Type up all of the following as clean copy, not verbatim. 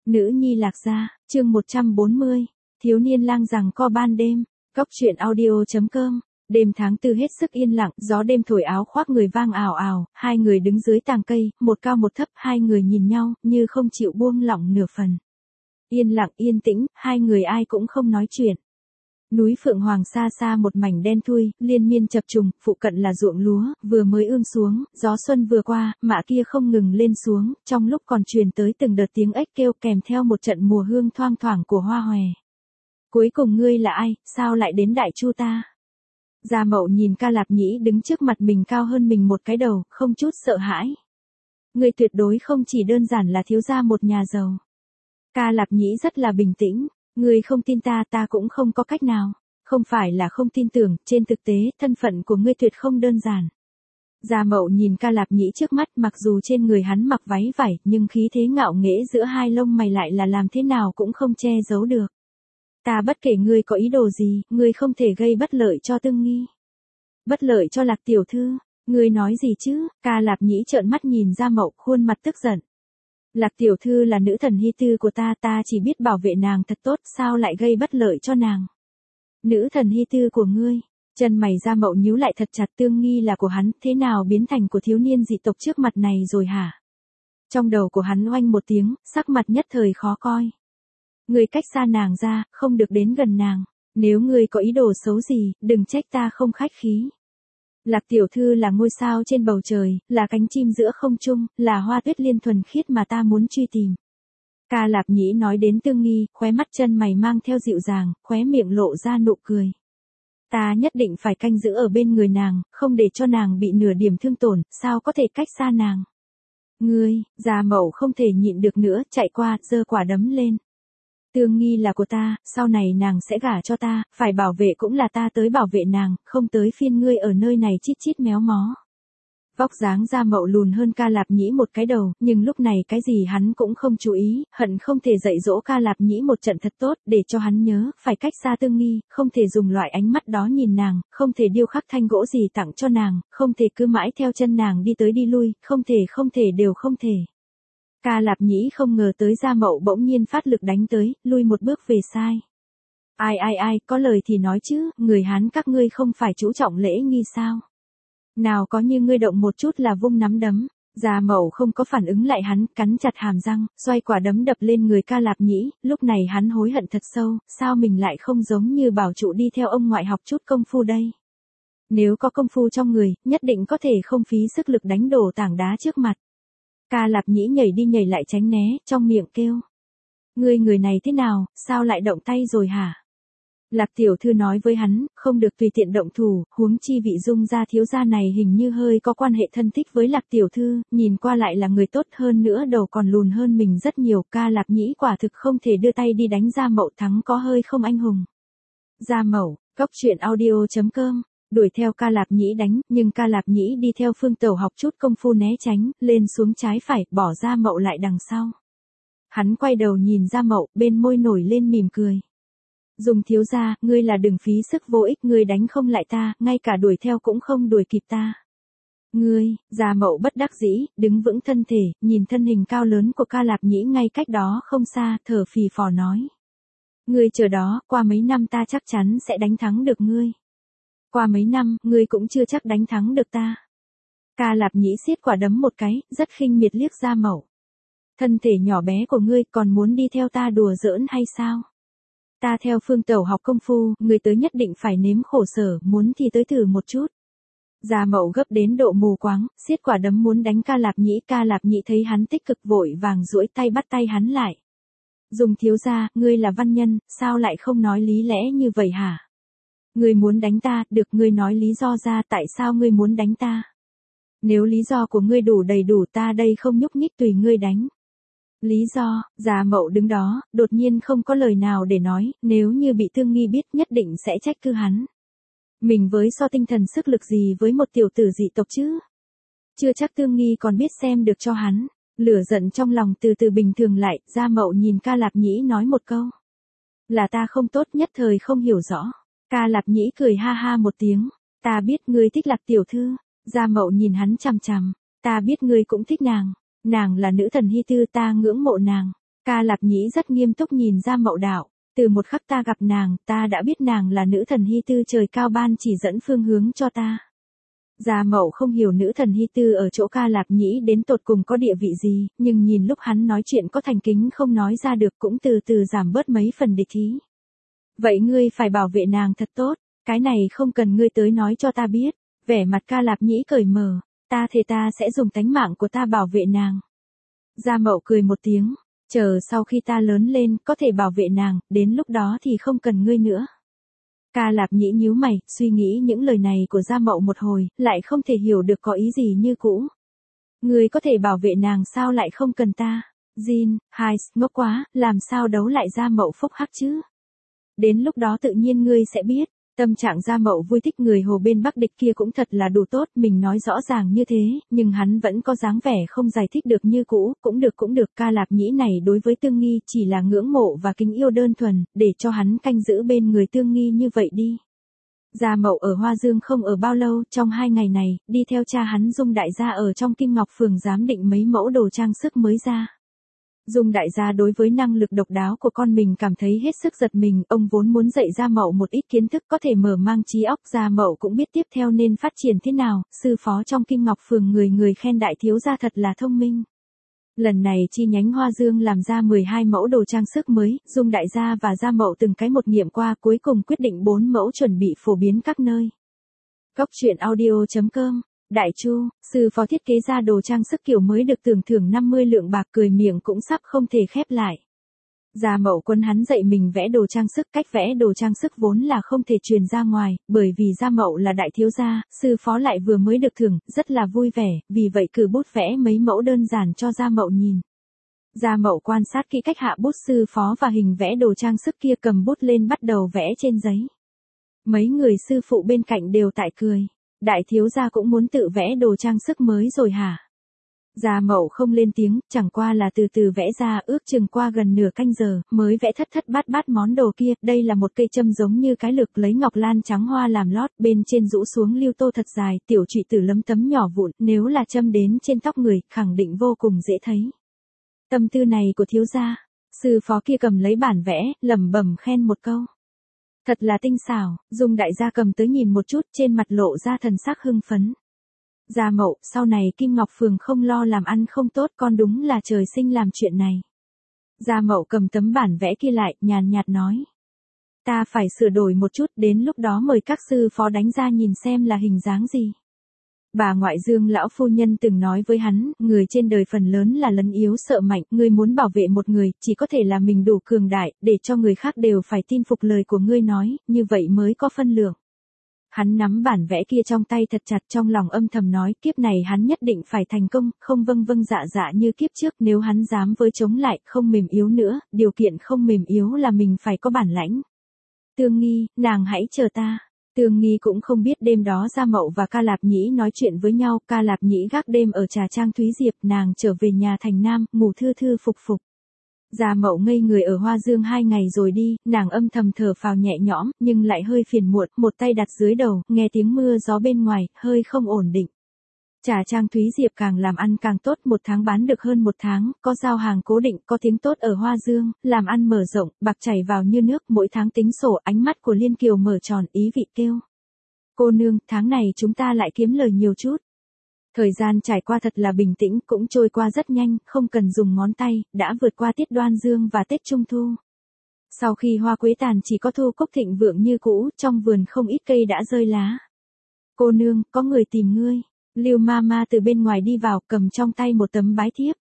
Nữ nhi Lạc Gia, chương 140, thiếu niên lang giằng co ban đêm, Cóc truyện audio.com. Đêm tháng tư hết sức yên lặng, gió đêm thổi áo khoác người vang ào ào, hai người đứng dưới tàng cây, một cao một thấp, hai người nhìn nhau, như không chịu buông lỏng nửa phần. Yên lặng yên tĩnh, hai người ai cũng không nói chuyện. Núi Phượng Hoàng xa xa một mảnh đen thui, liên miên chập trùng, phụ cận là ruộng lúa, vừa mới ươm xuống, gió xuân vừa qua, mạ kia không ngừng lên xuống, trong lúc còn truyền tới từng đợt tiếng ếch kêu kèm theo một trận mùa hương thoang thoảng của hoa hòe. Cuối cùng ngươi là ai, sao lại đến Đại Chu ta? Gia Mậu nhìn Ca Lạp Nhĩ đứng trước mặt mình cao hơn mình một cái đầu, không chút sợ hãi. Ngươi tuyệt đối không chỉ đơn giản là thiếu gia một nhà giàu. Ca Lạp Nhĩ rất là bình tĩnh. Ngươi không tin ta, ta cũng không có cách nào. Không phải là không tin tưởng, trên thực tế, thân phận của ngươi tuyệt không đơn giản. Gia Mậu nhìn Ca Lạp Nhĩ trước mắt, mặc dù trên người hắn mặc váy vải, nhưng khí thế ngạo nghễ giữa hai lông mày lại là làm thế nào cũng không che giấu được. Ta bất kể ngươi có ý đồ gì, ngươi không thể gây bất lợi cho Tương Nghi. Bất lợi cho Lạc tiểu thư, ngươi nói gì chứ? Ca Lạp Nhĩ trợn mắt nhìn Gia Mậu, khuôn mặt tức giận. Lạc tiểu thư là nữ thần hy tư của ta, ta chỉ biết bảo vệ nàng thật tốt, sao lại gây bất lợi cho nàng? Nữ thần hy tư của ngươi, chân mày Gia Mậu nhíu lại thật chặt, Tương Nghi là của hắn, thế nào biến thành của thiếu niên dị tộc trước mặt này rồi hả? Trong đầu của hắn oanh một tiếng, sắc mặt nhất thời khó coi. Ngươi cách xa nàng ra, không được đến gần nàng, nếu ngươi có ý đồ xấu gì, đừng trách ta không khách khí. Lạc tiểu thư là ngôi sao trên bầu trời, là cánh chim giữa không trung, là hoa tuyết liên thuần khiết mà ta muốn truy tìm. Ca Lạp Nhĩ nói đến Tương Nghi, khóe mắt chân mày mang theo dịu dàng, khóe miệng lộ ra nụ cười. Ta nhất định phải canh giữ ở bên người nàng, không để cho nàng bị nửa điểm thương tổn, sao có thể cách xa nàng. Ngươi, Gia Mậu không thể nhịn được nữa, chạy qua, giơ quả đấm lên. Tương Nghi là của ta, sau này nàng sẽ gả cho ta, phải bảo vệ cũng là ta tới bảo vệ nàng, không tới phiên ngươi ở nơi này chít chít méo mó. Vóc dáng Gia Mậu lùn hơn Ca Lạp Nhĩ một cái đầu, nhưng lúc này cái gì hắn cũng không chú ý, hận không thể dạy dỗ Ca Lạp Nhĩ một trận thật tốt, để cho hắn nhớ, phải cách xa Tương Nghi, không thể dùng loại ánh mắt đó nhìn nàng, không thể điêu khắc thanh gỗ gì tặng cho nàng, không thể cứ mãi theo chân nàng đi tới đi lui, không thể đều không thể. Ca Lạp Nhĩ không ngờ tới Gia Mậu bỗng nhiên phát lực đánh tới, lui một bước về sai. Ai, có lời thì nói chứ, người Hán các ngươi không phải chú trọng lễ nghi sao? Nào có như ngươi động một chút là vung nắm đấm. Gia Mậu không có phản ứng lại hắn, cắn chặt hàm răng, xoay quả đấm đập lên người Ca Lạp Nhĩ, lúc này hắn hối hận thật sâu, sao mình lại không giống như bảo trụ đi theo ông ngoại học chút công phu đây? Nếu có công phu trong người, nhất định có thể không phí sức lực đánh đổ tảng đá trước mặt. Ca Lạp Nhĩ nhảy đi nhảy lại tránh né, trong miệng kêu. Người này thế nào, sao lại động tay rồi hả? Lạc tiểu thư nói với hắn, không được tùy tiện động thủ, huống chi vị Dung gia thiếu gia này hình như hơi có quan hệ thân thích với Lạc tiểu thư, nhìn qua lại là người tốt hơn nữa, đầu còn lùn hơn mình rất nhiều, Ca Lạp Nhĩ quả thực không thể đưa tay đi đánh Gia Mậu, thắng có hơi không anh hùng. Gia Mậu, Cóc truyện audio.com. Đuổi theo Ca Lạp Nhĩ đánh, nhưng Ca Lạp Nhĩ đi theo Phương Tẩu học chút công phu né tránh, lên xuống trái phải, bỏ Gia Mậu lại đằng sau. Hắn quay đầu nhìn Gia Mậu, bên môi nổi lên mỉm cười. Dùng thiếu gia, ngươi là đừng phí sức vô ích, ngươi đánh không lại ta, ngay cả đuổi theo cũng không đuổi kịp ta. Ngươi, Gia Mậu bất đắc dĩ, đứng vững thân thể, nhìn thân hình cao lớn của Ca Lạp Nhĩ ngay cách đó không xa, thở phì phò nói. Ngươi chờ đó, qua mấy năm ta chắc chắn sẽ đánh thắng được ngươi. Qua mấy năm, ngươi cũng chưa chắc đánh thắng được ta. Ca Lạp Nhĩ siết quả đấm một cái, rất khinh miệt liếc Gia Mậu. Thân thể nhỏ bé của ngươi còn muốn đi theo ta đùa giỡn hay sao? Ta theo Phương Tẩu học công phu, ngươi tới nhất định phải nếm khổ sở, muốn thì tới thử một chút. Gia Mậu gấp đến độ mù quáng, siết quả đấm muốn đánh Ca Lạp Nhĩ thấy hắn tích cực vội vàng duỗi tay bắt tay hắn lại. Dùng thiếu gia, ngươi là văn nhân, sao lại không nói lý lẽ như vậy hả? Ngươi muốn đánh ta, được, ngươi nói lý do ra, tại sao ngươi muốn đánh ta? Nếu lý do của ngươi đủ đầy đủ, ta đây không nhúc nhích, tùy ngươi đánh. Lý do, Gia Mậu đứng đó, đột nhiên không có lời nào để nói, nếu như bị Tương Nghi biết nhất định sẽ trách cứ hắn. Mình với so tinh thần sức lực gì với một tiểu tử dị tộc chứ? Chưa chắc Tương Nghi còn biết xem được cho hắn. Lửa giận trong lòng từ từ bình thường lại, Gia Mậu nhìn Ca Lạp Nhĩ nói một câu. Là ta không tốt, nhất thời không hiểu rõ. Ca Lạp Nhĩ cười ha ha một tiếng. Ta biết ngươi thích Lạc tiểu thư. Gia Mậu nhìn hắn chằm chằm. Ta biết ngươi cũng thích nàng. Nàng là nữ thần hy tư, ta ngưỡng mộ nàng. Ca Lạp Nhĩ rất nghiêm túc nhìn Gia Mậu đạo, từ một khắc ta gặp nàng, ta đã biết nàng là nữ thần Hy Tư trời cao ban chỉ dẫn phương hướng cho ta. Gia Mậu không hiểu nữ thần Hy Tư ở chỗ Ca Lạp Nhĩ đến tột cùng có địa vị gì, nhưng nhìn lúc hắn nói chuyện có thành kính không nói ra được cũng từ từ giảm bớt mấy phần địch ý. Vậy ngươi phải bảo vệ nàng thật tốt, cái này không cần ngươi tới nói cho ta biết. Vẻ mặt Ca Lạp Nhĩ cởi mở, ta thề ta sẽ dùng tánh mạng của ta bảo vệ nàng. Gia Mậu cười một tiếng, chờ sau khi ta lớn lên có thể bảo vệ nàng, đến lúc đó thì không cần ngươi nữa. Ca Lạp Nhĩ nhíu mày, suy nghĩ những lời này của Gia Mậu một hồi, lại không thể hiểu được có ý gì như cũ. Ngươi có thể bảo vệ nàng sao lại không cần ta? Jin, hai, ngốc quá, làm sao đấu lại Gia Mậu phúc hắc chứ? Đến lúc đó tự nhiên ngươi sẽ biết. Tâm trạng Gia Mậu vui thích người hồ bên Bắc địch kia cũng thật là đủ tốt, mình nói rõ ràng như thế, nhưng hắn vẫn có dáng vẻ không giải thích được như cũ, cũng được, Ca Lạp Nhĩ này đối với Tương Nghi chỉ là ngưỡng mộ và kính yêu đơn thuần, để cho hắn canh giữ bên người Tương Nghi như vậy đi. Gia Mậu ở Hoa Dương không ở bao lâu, trong 2 ngày này, đi theo cha hắn Dung đại gia ở trong Kim Ngọc Phường giám định mấy mẫu đồ trang sức mới ra. Dung đại gia đối với năng lực độc đáo của con mình cảm thấy hết sức giật mình, ông vốn muốn dạy Gia Mậu một ít kiến thức có thể mở mang trí óc, Gia Mậu cũng biết tiếp theo nên phát triển thế nào, sư phó trong Kim Ngọc Phường người khen đại thiếu gia thật là thông minh. Lần này chi nhánh Hoa Dương làm ra 12 mẫu đồ trang sức mới, Dung đại gia và Gia Mậu từng cái một nghiệm qua cuối cùng quyết định 4 mẫu chuẩn bị phổ biến các nơi. Cóc truyện audio.com Đại Chu, sư phó thiết kế ra đồ trang sức kiểu mới được tưởng thưởng 50 lượng bạc, cười miệng cũng sắp không thể khép lại. Gia Mậu Quân hắn dạy mình vẽ đồ trang sức, cách vẽ đồ trang sức vốn là không thể truyền ra ngoài, bởi vì Gia Mậu là đại thiếu gia, sư phó lại vừa mới được thưởng, rất là vui vẻ, vì vậy cử bút vẽ mấy mẫu đơn giản cho Gia Mậu nhìn. Gia Mậu quan sát kỹ cách hạ bút sư phó và hình vẽ đồ trang sức kia, cầm bút lên bắt đầu vẽ trên giấy. Mấy người sư phụ bên cạnh đều tại cười. Đại thiếu gia cũng muốn tự vẽ đồ trang sức mới rồi hả? Gia Mậu không lên tiếng, chẳng qua là từ từ vẽ ra, ước chừng qua gần nửa canh giờ, mới vẽ thất thất bát bát món đồ kia. Đây là một cây châm giống như cái lược, lấy ngọc lan trắng hoa làm lót, bên trên rũ xuống lưu tô thật dài, tiểu trụy tử lấm tấm nhỏ vụn, nếu là châm đến trên tóc người, khẳng định vô cùng dễ thấy. Tâm tư này của thiếu gia, sư phó kia cầm lấy bản vẽ, lẩm bẩm khen một câu. Thật là tinh xảo, Dung đại gia cầm tới nhìn một chút, trên mặt lộ ra thần sắc hưng phấn. Gia Mậu, sau này Kim Ngọc Phường không lo làm ăn không tốt, con đúng là trời sinh làm chuyện này. Gia Mậu cầm tấm bản vẽ kia lại, nhàn nhạt nói. Ta phải sửa đổi một chút, đến lúc đó mời các sư phó đánh ra nhìn xem là hình dáng gì. Bà ngoại Dương lão phu nhân từng nói với hắn, người trên đời phần lớn là lấn yếu sợ mạnh, ngươi muốn bảo vệ một người, chỉ có thể là mình đủ cường đại, để cho người khác đều phải tin phục lời của ngươi nói, như vậy mới có phân lượng. Hắn nắm bản vẽ kia trong tay thật chặt, trong lòng âm thầm nói, kiếp này hắn nhất định phải thành công, không vâng dạ như kiếp trước, nếu hắn dám với chống lại, không mềm yếu nữa, điều kiện không mềm yếu là mình phải có bản lãnh. Tương Nghi, nàng hãy chờ ta. Tương Nghi cũng không biết đêm đó Gia Mậu và Ca Lạp Nhĩ nói chuyện với nhau, Ca Lạp Nhĩ gác đêm ở trà trang Thúy Diệp, nàng trở về nhà thành Nam, ngủ thư thư phục phục. Gia Mậu ngây người ở Hoa Dương 2 ngày rồi đi, nàng âm thầm thở phào nhẹ nhõm, nhưng lại hơi phiền muộn, một tay đặt dưới đầu, nghe tiếng mưa gió bên ngoài, hơi không ổn định. Trà trang Thúy Diệp càng làm ăn càng tốt, 1 tháng bán được hơn 1 tháng, có giao hàng cố định, có tiếng tốt ở Hoa Dương, làm ăn mở rộng, bạc chảy vào như nước, mỗi tháng tính sổ, ánh mắt của Liên Kiều mở tròn, ý vị kêu. Cô nương, tháng này chúng ta lại kiếm lời nhiều chút. Thời gian trải qua thật là bình tĩnh, cũng trôi qua rất nhanh, không cần dùng ngón tay, đã vượt qua Tiết Đoan Dương và Tết Trung Thu. Sau khi hoa quế tàn chỉ có thu cúc thịnh vượng như cũ, trong vườn không ít cây đã rơi lá. Cô nương, có người tìm ngươi. Lưu Mama từ bên ngoài đi vào, cầm trong tay một tấm bái thiếp.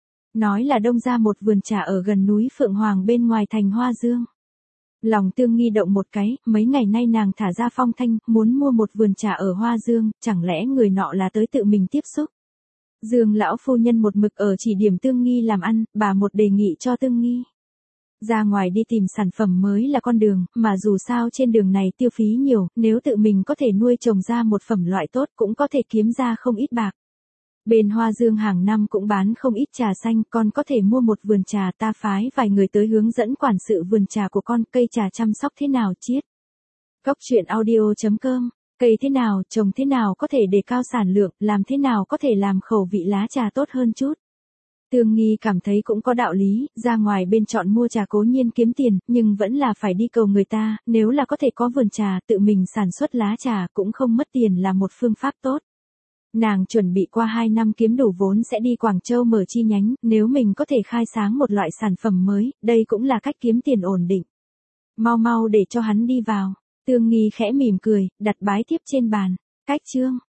Nói là đông ra một vườn trà ở gần núi Phượng Hoàng bên ngoài thành Hoa Dương. Lòng Tương Nghi động một cái, mấy ngày nay nàng thả ra phong thanh, muốn mua một vườn trà ở Hoa Dương, chẳng lẽ người nọ là tới tự mình tiếp xúc. Dương lão phu nhân một mực ở chỉ điểm Tương Nghi làm ăn, bà một đề nghị cho Tương Nghi. Ra ngoài đi tìm sản phẩm mới là con đường, mà dù sao trên đường này tiêu phí nhiều, nếu tự mình có thể nuôi trồng ra một phẩm loại tốt cũng có thể kiếm ra không ít bạc. Bên Hoa Dương hàng năm cũng bán không ít trà xanh, con có thể mua một vườn trà, ta phái vài người tới hướng dẫn quản sự vườn trà của con, cây trà chăm sóc thế nào chiết. Cóc truyện audio.com, cây thế nào, trồng thế nào có thể đề cao sản lượng, làm thế nào có thể làm khẩu vị lá trà tốt hơn chút. Tương Nghi cảm thấy cũng có đạo lý, ra ngoài bên chọn mua trà cố nhiên kiếm tiền, nhưng vẫn là phải đi cầu người ta, nếu là có thể có vườn trà, tự mình sản xuất lá trà cũng không mất tiền là một phương pháp tốt. Nàng chuẩn bị qua 2 năm kiếm đủ vốn sẽ đi Quảng Châu mở chi nhánh, nếu mình có thể khai sáng một loại sản phẩm mới, đây cũng là cách kiếm tiền ổn định. Mau mau để cho hắn đi vào. Tương Nghi khẽ mỉm cười, đặt bái tiếp trên bàn. Cách chương